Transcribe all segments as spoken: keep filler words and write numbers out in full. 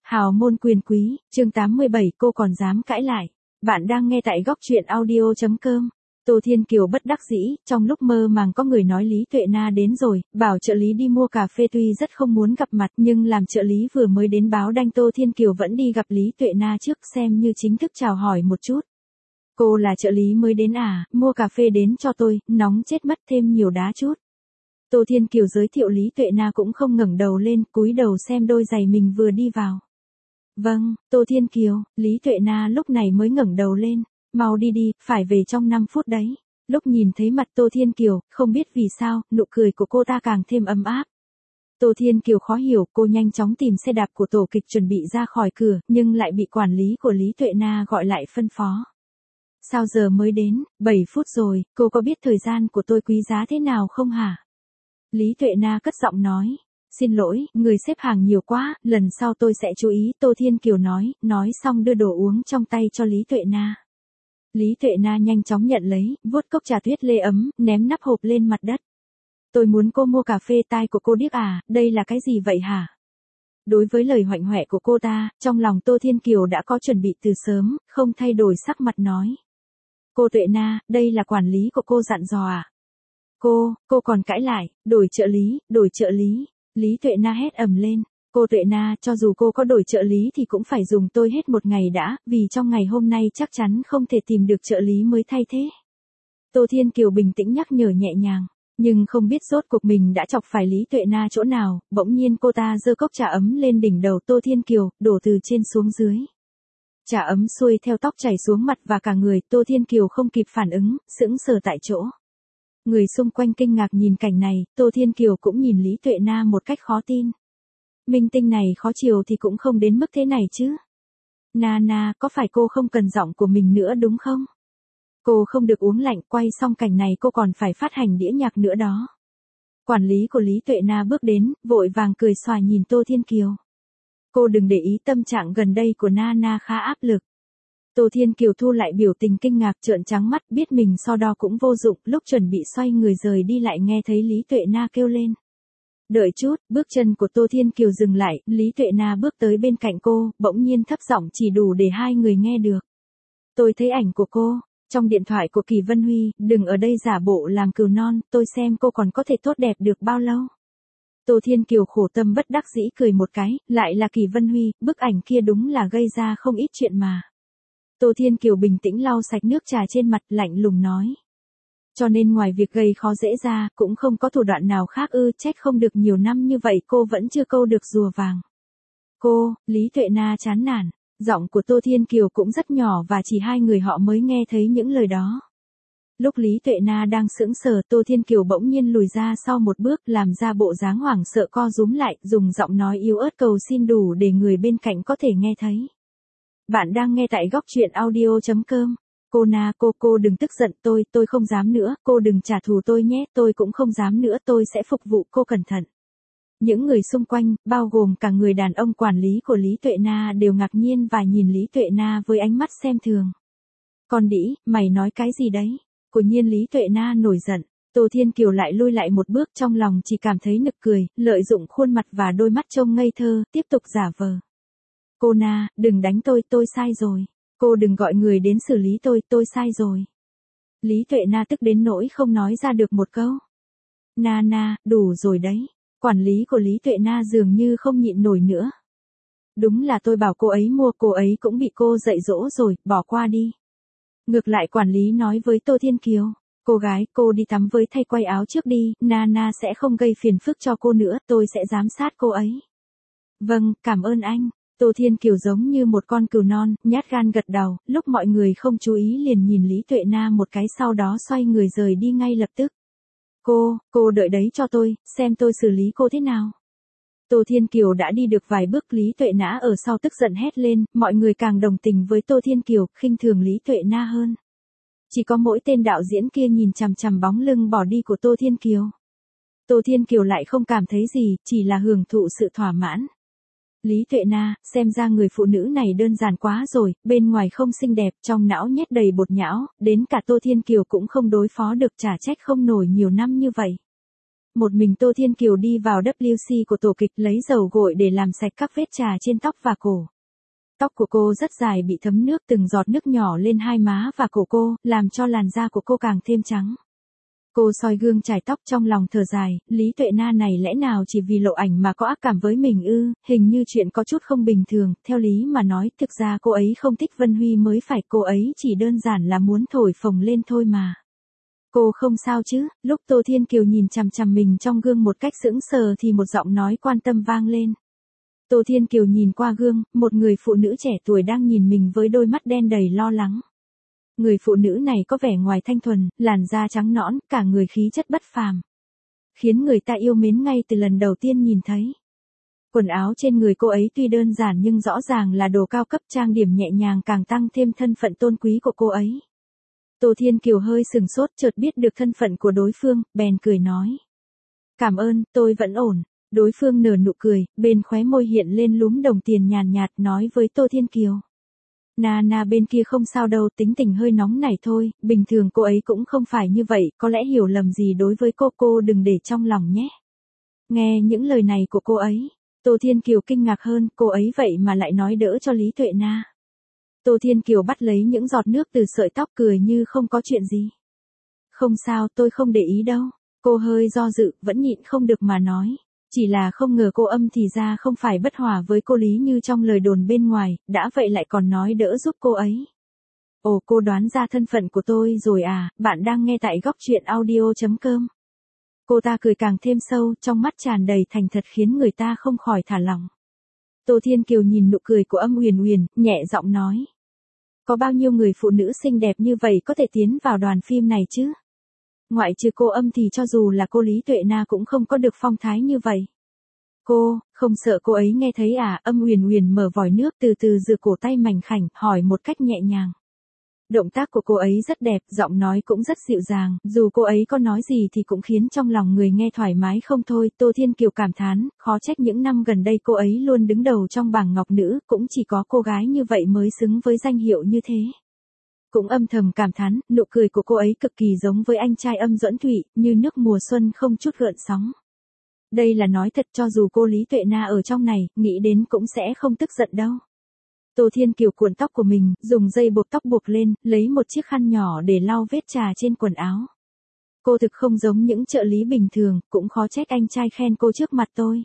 Hào môn quyền quý, chương tám mươi bảy cô còn dám cãi lại. Bạn đang nghe tại góc truyện audio.com. Tô Thiên Kiều bất đắc dĩ, trong lúc mơ màng có người nói Lý Tuệ Na đến rồi, bảo trợ lý đi mua cà phê tuy rất không muốn gặp mặt nhưng làm trợ lý vừa mới đến báo đanh Tô Thiên Kiều vẫn đi gặp Lý Tuệ Na trước xem như chính thức chào hỏi một chút. Cô là trợ lý mới đến à, mua cà phê đến cho tôi, nóng chết mất thêm nhiều đá chút. Tô Thiên Kiều giới thiệu Lý Tuệ Na cũng không ngẩng đầu lên, cúi đầu xem đôi giày mình vừa đi vào. Vâng, Tô Thiên Kiều, Lý Tuệ Na lúc này mới ngẩng đầu lên, mau đi đi, phải về trong năm phút đấy. Lúc nhìn thấy mặt Tô Thiên Kiều, không biết vì sao, nụ cười của cô ta càng thêm ấm áp. Tô Thiên Kiều khó hiểu, cô nhanh chóng tìm xe đạp của tổ kịch chuẩn bị ra khỏi cửa, nhưng lại bị quản lý của Lý Tuệ Na gọi lại phân phó. Sao giờ mới đến, bảy phút rồi, cô có biết thời gian của tôi quý giá thế nào không hả? Lý Tuệ Na cất giọng nói. Xin lỗi, người xếp hàng nhiều quá, lần sau tôi sẽ chú ý, Tô Thiên Kiều nói, nói xong đưa đồ uống trong tay cho Lý Tuệ Na. Lý Tuệ Na nhanh chóng nhận lấy, vuốt cốc trà tuyết lê ấm, ném nắp hộp lên mặt đất. Tôi muốn cô mua cà phê, tai của cô điếc à, đây là cái gì vậy hả? Đối với lời hoạnh hoẹ của cô ta, trong lòng Tô Thiên Kiều đã có chuẩn bị từ sớm, không thay đổi sắc mặt nói. Cô Tuệ Na, đây là quản lý của cô dặn dò à? Cô, cô còn cãi lại, đổi trợ lý, đổi trợ lý. Lý Tuệ Na hét ầm lên. Cô Tuệ Na, cho dù cô có đổi trợ lý thì cũng phải dùng tôi hết một ngày đã, vì trong ngày hôm nay chắc chắn không thể tìm được trợ lý mới thay thế. Tô Thiên Kiều bình tĩnh nhắc nhở nhẹ nhàng, nhưng không biết rốt cuộc mình đã chọc phải Lý Tuệ Na chỗ nào, bỗng nhiên cô ta giơ cốc trà ấm lên đỉnh đầu Tô Thiên Kiều, đổ từ trên xuống dưới. Trà ấm xuôi theo tóc chảy xuống mặt và cả người, Tô Thiên Kiều không kịp phản ứng, sững sờ tại chỗ. Người xung quanh kinh ngạc nhìn cảnh này, Tô Thiên Kiều cũng nhìn Lý Tuệ Na một cách khó tin. Minh tinh này khó chiều thì cũng không đến mức thế này chứ. Na Na, có phải cô không cần giọng của mình nữa đúng không? Cô không được uống lạnh, quay xong cảnh này cô còn phải phát hành đĩa nhạc nữa đó. Quản lý của Lý Tuệ Na bước đến, vội vàng cười xòa nhìn Tô Thiên Kiều. Cô đừng để ý tâm trạng gần đây của Na Na khá áp lực. Tô Thiên Kiều thu lại biểu tình kinh ngạc trợn trắng mắt, biết mình so đo cũng vô dụng, lúc chuẩn bị xoay người rời đi lại nghe thấy Lý Tuệ Na kêu lên. Đợi chút, bước chân của Tô Thiên Kiều dừng lại, Lý Tuệ Na bước tới bên cạnh cô, bỗng nhiên thấp giọng chỉ đủ để hai người nghe được. Tôi thấy ảnh của cô, trong điện thoại của Kỳ Vân Huy, đừng ở đây giả bộ làm cừu non, tôi xem cô còn có thể tốt đẹp được bao lâu. Tô Thiên Kiều khổ tâm bất đắc dĩ cười một cái, lại là Kỳ Vân Huy, bức ảnh kia đúng là gây ra không ít chuyện mà. Tô Thiên Kiều bình tĩnh lau sạch nước trà trên mặt, lạnh lùng nói. Cho nên ngoài việc gây khó dễ ra, cũng không có thủ đoạn nào khác ư, trách không được nhiều năm như vậy cô vẫn chưa câu được rùa vàng. Cô, Lý Tuệ Na chán nản, giọng của Tô Thiên Kiều cũng rất nhỏ và chỉ hai người họ mới nghe thấy những lời đó. Lúc Lý Tuệ Na đang sững sờ, Tô Thiên Kiều bỗng nhiên lùi ra sau một bước, làm ra bộ dáng hoảng sợ co rúm lại, dùng giọng nói yếu ớt cầu xin đủ để người bên cạnh có thể nghe thấy. Bạn đang nghe tại góc truyện audio.com. Cô Na, cô, cô đừng tức giận tôi, tôi không dám nữa, cô đừng trả thù tôi nhé, tôi cũng không dám nữa, tôi sẽ phục vụ cô cẩn thận. Những người xung quanh, bao gồm cả người đàn ông quản lý của Lý Tuệ Na đều ngạc nhiên và nhìn Lý Tuệ Na với ánh mắt xem thường. Con đĩ, mày nói cái gì đấy? Cô nhiên Lý Tuệ Na nổi giận, Tô Thiên Kiều lại lui lại một bước, trong lòng chỉ cảm thấy nực cười, lợi dụng khuôn mặt và đôi mắt trông ngây thơ, tiếp tục giả vờ. Cô Na, đừng đánh tôi, tôi sai rồi. Cô đừng gọi người đến xử lý tôi, tôi sai rồi. Lý Tuệ Na tức đến nỗi không nói ra được một câu. Na Na, đủ rồi đấy. Quản lý của Lý Tuệ Na dường như không nhịn nổi nữa. Đúng là tôi bảo cô ấy mua, cô ấy cũng bị cô dạy dỗ rồi, bỏ qua đi. Ngược lại quản lý nói với Tô Thiên Kiều. Cô gái, cô đi tắm với thay quay áo trước đi, Na Na sẽ không gây phiền phức cho cô nữa, tôi sẽ giám sát cô ấy. Vâng, cảm ơn anh. Tô Thiên Kiều giống như một con cừu non, nhát gan gật đầu, lúc mọi người không chú ý liền nhìn Lý Tuệ Na một cái sau đó xoay người rời đi ngay lập tức. Cô, cô đợi đấy cho tôi, xem tôi xử lý cô thế nào. Tô Thiên Kiều đã đi được vài bước, Lý Tuệ Na ở sau tức giận hét lên, mọi người càng đồng tình với Tô Thiên Kiều, khinh thường Lý Tuệ Na hơn. Chỉ có mỗi tên đạo diễn kia nhìn chằm chằm bóng lưng bỏ đi của Tô Thiên Kiều. Tô Thiên Kiều lại không cảm thấy gì, chỉ là hưởng thụ sự thỏa mãn. Lý Tuệ Na, xem ra người phụ nữ này đơn giản quá rồi, bên ngoài không xinh đẹp, trong não nhét đầy bột nhão, đến cả Tô Thiên Kiều cũng không đối phó được, chả trách không nổi nhiều năm như vậy. Một mình Tô Thiên Kiều đi vào vê kép xê của tổ kịch lấy dầu gội để làm sạch các vết chà trên tóc và cổ. Tóc của cô rất dài bị thấm nước, từng giọt nước nhỏ lên hai má và cổ cô, làm cho làn da của cô càng thêm trắng. Cô soi gương chải tóc trong lòng thở dài, Lý Tuệ Na này lẽ nào chỉ vì lộ ảnh mà có ác cảm với mình ư, hình như chuyện có chút không bình thường, theo lý mà nói, thực ra cô ấy không thích Vân Huy mới phải, cô ấy chỉ đơn giản là muốn thổi phồng lên thôi mà. Cô không sao chứ? Lúc Tô Thiên Kiều nhìn chằm chằm mình trong gương một cách sững sờ thì một giọng nói quan tâm vang lên. Tô Thiên Kiều nhìn qua gương, một người phụ nữ trẻ tuổi đang nhìn mình với đôi mắt đen đầy lo lắng. Người phụ nữ này có vẻ ngoài thanh thuần, làn da trắng nõn, cả người khí chất bất phàm, khiến người ta yêu mến ngay từ lần đầu tiên nhìn thấy. Quần áo trên người cô ấy tuy đơn giản nhưng rõ ràng là đồ cao cấp, trang điểm nhẹ nhàng càng tăng thêm thân phận tôn quý của cô ấy. Tô Thiên Kiều hơi sừng sốt, chợt biết được thân phận của đối phương, bèn cười nói. Cảm ơn, tôi vẫn ổn. Đối phương nở nụ cười, bên khóe môi hiện lên lúm đồng tiền nhàn nhạt, nói với Tô Thiên Kiều. Na na bên kia không sao đâu, tính tình hơi nóng này thôi, bình thường cô ấy cũng không phải như vậy, có lẽ hiểu lầm gì đối với cô, cô đừng để trong lòng nhé. Nghe những lời này của cô ấy, Tô Thiên Kiều kinh ngạc hơn, cô ấy vậy mà lại nói đỡ cho Lý Tuệ Na. Tô Thiên Kiều bắt lấy những giọt nước từ sợi tóc, cười như không có chuyện gì. Không sao, tôi không để ý đâu. Cô hơi do dự, vẫn nhịn không được mà nói. Chỉ là không ngờ cô Âm thì ra không phải bất hòa với cô Lý như trong lời đồn bên ngoài, đã vậy lại còn nói đỡ giúp cô ấy. Ồ, cô đoán ra thân phận của tôi rồi à, bạn đang nghe tại góc truyện audio chấm com. Cô ta cười càng thêm sâu, trong mắt tràn đầy thành thật khiến người ta không khỏi thả lỏng. Tô Thiên Kiều nhìn nụ cười của Âm Uyển Uyển, nhẹ giọng nói. Có bao nhiêu người phụ nữ xinh đẹp như vậy có thể tiến vào đoàn phim này chứ? Ngoại trừ cô Âm thì cho dù là cô Lý Tuệ Na cũng không có được phong thái như vậy. Cô, không sợ cô ấy nghe thấy à? Âm Uyển Uyển mở vòi nước từ từ rửa cổ tay mảnh khảnh, hỏi một cách nhẹ nhàng. Động tác của cô ấy rất đẹp, giọng nói cũng rất dịu dàng, dù cô ấy có nói gì thì cũng khiến trong lòng người nghe thoải mái không thôi. Tô Thiên Kiều cảm thán, khó trách những năm gần đây cô ấy luôn đứng đầu trong bảng ngọc nữ, cũng chỉ có cô gái như vậy mới xứng với danh hiệu như thế. Cũng âm thầm cảm thán, nụ cười của cô ấy cực kỳ giống với anh trai Âm Duẫn Thụy, như nước mùa xuân không chút gợn sóng. Đây là nói thật, cho dù cô Lý Tuệ Na ở trong này, nghĩ đến cũng sẽ không tức giận đâu. Tô Thiên Kiều cuộn tóc của mình, dùng dây buộc tóc buộc lên, lấy một chiếc khăn nhỏ để lau vết chà trên quần áo. Cô thực không giống những trợ lý bình thường, cũng khó trách anh trai khen cô trước mặt tôi.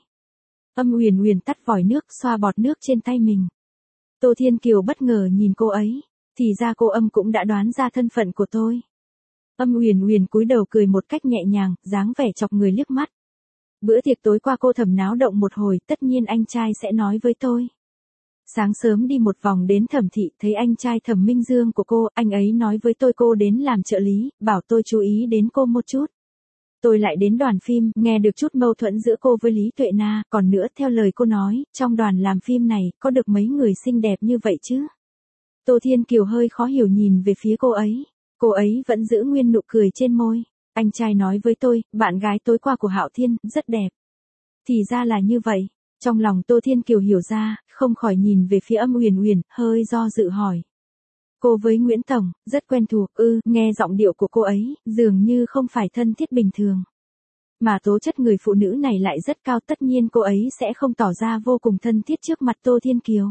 Âm Uyển Uyển tắt vòi nước, xoa bọt nước trên tay mình. Tô Thiên Kiều bất ngờ nhìn cô ấy, thì ra cô Âm cũng đã đoán ra thân phận của tôi. Âm Uyển Uyển cúi đầu cười một cách nhẹ nhàng, dáng vẻ chọc người liếc mắt. Bữa tiệc tối qua cô Thẩm náo động một hồi, tất nhiên anh trai sẽ nói với tôi. Sáng sớm đi một vòng đến Thẩm thị, thấy anh trai Thẩm Minh Dương của cô, anh ấy nói với tôi cô đến làm trợ lý, bảo tôi chú ý đến cô một chút. Tôi lại đến đoàn phim, nghe được chút mâu thuẫn giữa cô với Lý Tuệ Na, còn nữa theo lời cô nói, trong đoàn làm phim này, có được mấy người xinh đẹp như vậy chứ? Tô Thiên Kiều hơi khó hiểu nhìn về phía cô ấy, cô ấy vẫn giữ nguyên nụ cười trên môi. Anh trai nói với tôi, bạn gái tối qua của Hạo Thiên, rất đẹp. Thì ra là như vậy. Trong lòng Tô Thiên Kiều hiểu ra, không khỏi nhìn về phía Âm Uyển Uyển, hơi do dự hỏi. Cô với Nguyễn Tổng, rất quen thuộc, ư, nghe giọng điệu của cô ấy, dường như không phải thân thiết bình thường. Mà tố chất người phụ nữ này lại rất cao, tất nhiên cô ấy sẽ không tỏ ra vô cùng thân thiết trước mặt Tô Thiên Kiều.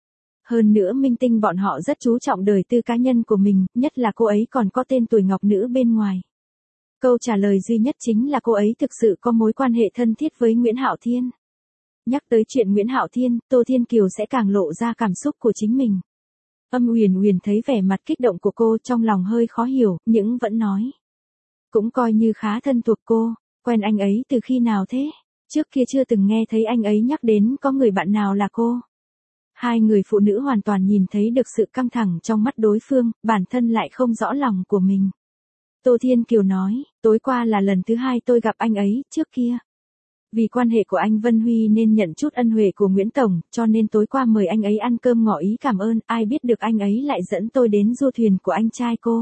Hơn nữa minh tinh bọn họ rất chú trọng đời tư cá nhân của mình, nhất là cô ấy còn có tên tuổi ngọc nữ bên ngoài. Câu trả lời duy nhất chính là cô ấy thực sự có mối quan hệ thân thiết với Nguyễn Hạo Thiên. Nhắc tới chuyện Nguyễn Hạo Thiên, Tô Thiên Kiều sẽ càng lộ ra cảm xúc của chính mình. Âm Uyển Uyển thấy vẻ mặt kích động của cô, trong lòng hơi khó hiểu, nhưng vẫn nói. Cũng coi như khá thân thuộc cô, quen anh ấy từ khi nào thế? Trước kia chưa từng nghe thấy anh ấy nhắc đến có người bạn nào là cô. Hai người phụ nữ hoàn toàn nhìn thấy được sự căng thẳng trong mắt đối phương, bản thân lại không rõ lòng của mình. Tô Thiên Kiều nói, tối qua là lần thứ hai tôi gặp anh ấy, trước kia. Vì quan hệ của anh Vân Huy nên nhận chút ân huệ của Nguyễn Tổng, cho nên tối qua mời anh ấy ăn cơm ngỏ ý cảm ơn, ai biết được anh ấy lại dẫn tôi đến du thuyền của anh trai cô.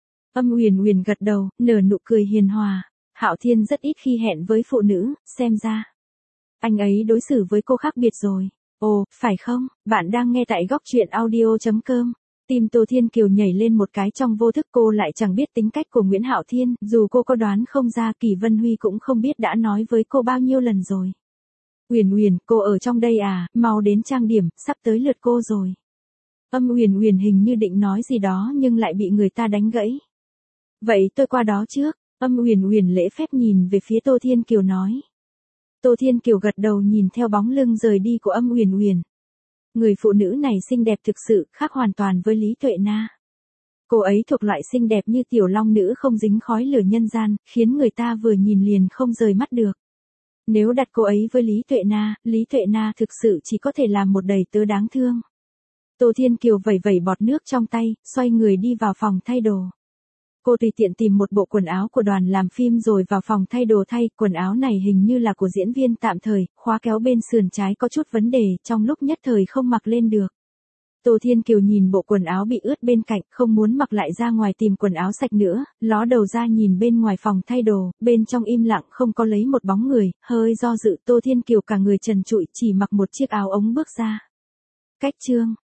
Âm Uyển Uyển gật đầu, nở nụ cười hiền hòa. Hạo Thiên rất ít khi hẹn với phụ nữ, xem ra anh ấy đối xử với cô khác biệt rồi. Ồ, phải không? Bạn đang nghe tại góc truyện audio chấm com. Tim Tô Thiên Kiều nhảy lên một cái trong vô thức, cô lại chẳng biết tính cách của Nguyễn Hạo Thiên, dù cô có đoán không ra Kỳ Vân Huy cũng không biết đã nói với cô bao nhiêu lần rồi. Uyển Uyển, cô ở trong đây à, mau đến trang điểm, sắp tới lượt cô rồi. Âm Uyển Uyển hình như định nói gì đó nhưng lại bị người ta đánh gãy. Vậy tôi qua đó trước, Âm Uyển Uyển lễ phép nhìn về phía Tô Thiên Kiều nói. Tô Thiên Kiều gật đầu nhìn theo bóng lưng rời đi của Âm Uyển Uyển. Người phụ nữ này xinh đẹp thực sự, khác hoàn toàn với Lý Tuệ Na. Cô ấy thuộc loại xinh đẹp như tiểu long nữ không dính khói lửa nhân gian, khiến người ta vừa nhìn liền không rời mắt được. Nếu đặt cô ấy với Lý Tuệ Na, Lý Tuệ Na thực sự chỉ có thể làm một đầy tớ đáng thương. Tô Thiên Kiều vẩy vẩy bọt nước trong tay, xoay người đi vào phòng thay đồ. Cô tùy tiện tìm một bộ quần áo của đoàn làm phim rồi vào phòng thay đồ thay, quần áo này hình như là của diễn viên tạm thời, khóa kéo bên sườn trái có chút vấn đề, trong lúc nhất thời không mặc lên được. Tô Thiên Kiều nhìn bộ quần áo bị ướt bên cạnh, không muốn mặc lại ra ngoài tìm quần áo sạch nữa, ló đầu ra nhìn bên ngoài phòng thay đồ, bên trong im lặng không có lấy một bóng người, hơi do dự Tô Thiên Kiều cả người trần trụi chỉ mặc một chiếc áo ống bước ra. Cách chương